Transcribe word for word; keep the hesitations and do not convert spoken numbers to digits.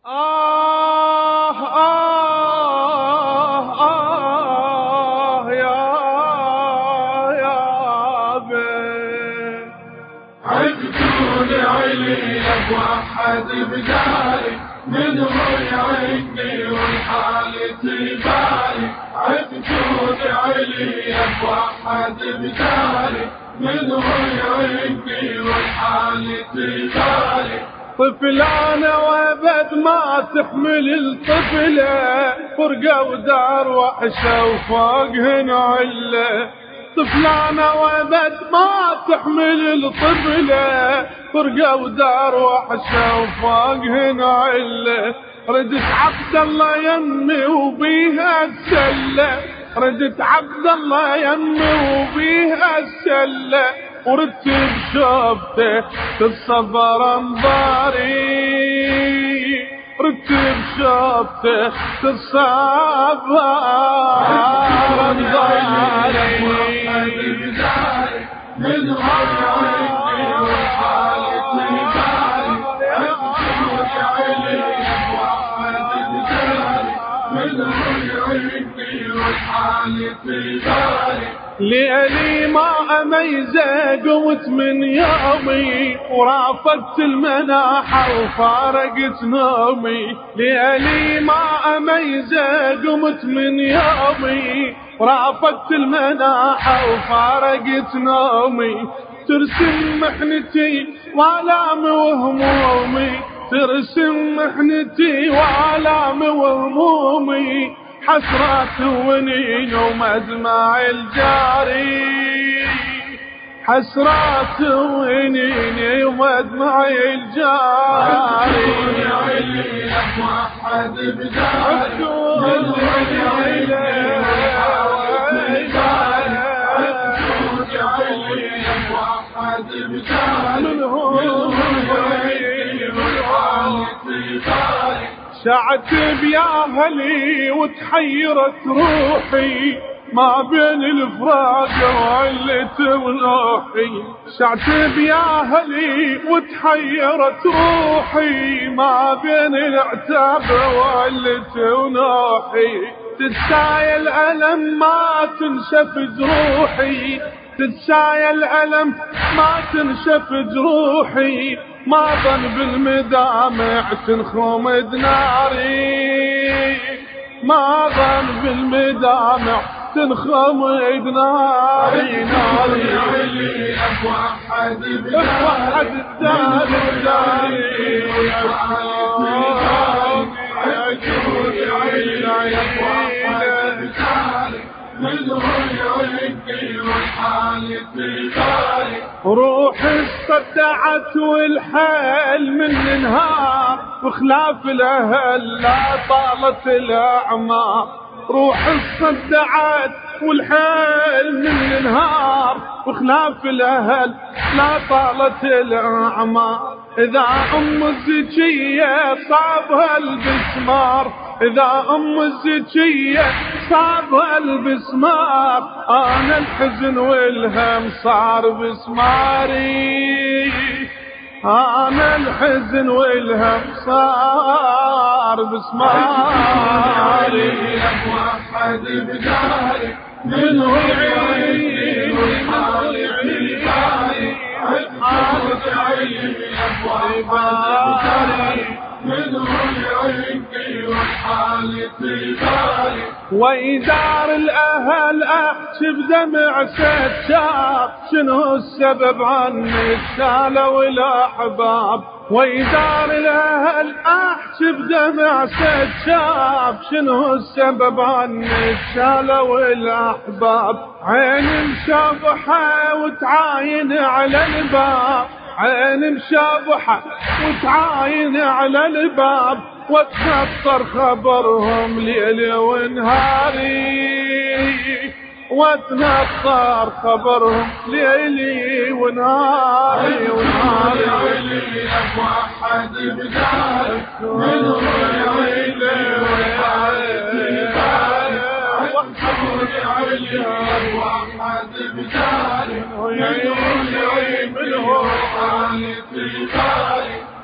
آه آه آه يا يا بي عدتوني علي وحد بداري منه يعيني والحالتي بالي عدتوني علي وحد بداري منه يعيني والحالتي بالي طفلانة وابد ما تحمل الطفلة فرقة ودار وحشة وفوقهن علة طفلانة وابد ما تحمل الطفلة فرقة ودار وحشة وفوقهن علة ردت عبد الله يمي وبيها السلة ردت عبد الله يمي وبيها السلة ورتب شوفته الصبر انظاري رتب شوفته الصبر انظاري من غيري والحالتي بالي عدتوني علي وحد بداري من غيري والحالتي بالي ليلي ما أميزه قمت من يومي ورافقت المناحة وفارقت نومي ليلي ما أميزه قمت من يومي ورافقت المناحة وفارقت نومي ترسم محنتي وآلامي وهمومي ترسم محنتي وآلامي وهمومي حسرات ونين ومدمع الجاري حسرات ونين ومدمع الجاري علي وحد بداري من غيري والحالتي بالي عدتوني علي وحد بداري من غيري والحالتي بالي شعت بياهلي وتحيرت روحي ما بين الفراق وعلة ونوحي شعت بياهلي وتحيرت روحي ما بين العتاب وعلة ونوحي تتسايا الألم ما تنشف جروحي تتسايا الألم ما تنشف جروحي ما ظن بالمدامع تنخم دناري ما ظن بالمدامع تنخم دناري ناري علي وحد بداري وحد الداري عدتوني علي وحد بداري من غيري والحالتي بالي روحي استبدعت والحيل من نهار بخلاف الاهل لا طالت الاعمار روحي استبدعت والحيل من نهار بخلاف الاهل لا طالت الاعمار اذا ام الزكيه صابها البسمار اذا ام الزكيه صابها البسمار انا الحزن والهم صار بسماري انا الحزن والهم صار بسماري وحد بداري من غيري والحالتي بالي عدتوني علي وحد بداري من غيري والحالتي بالي وإدار الأهل أحكي بدمع ستشاب شنو السبب عني شالوا الأحباب وإدار الأهل أحكي بدمع ستشاب شنو السبب عني شالوا الأحباب عين مشابحة وتعاين على الباب عين مشابحة وتعاين على الباب واتنطر خبرهم ليل ونهاري واتنطر خبرهم ليلي ونهاري ونهاري علي وحد بداري من غيري والحالتي بالي عدتوني علي وحد بداري من غيري والحالتي بالي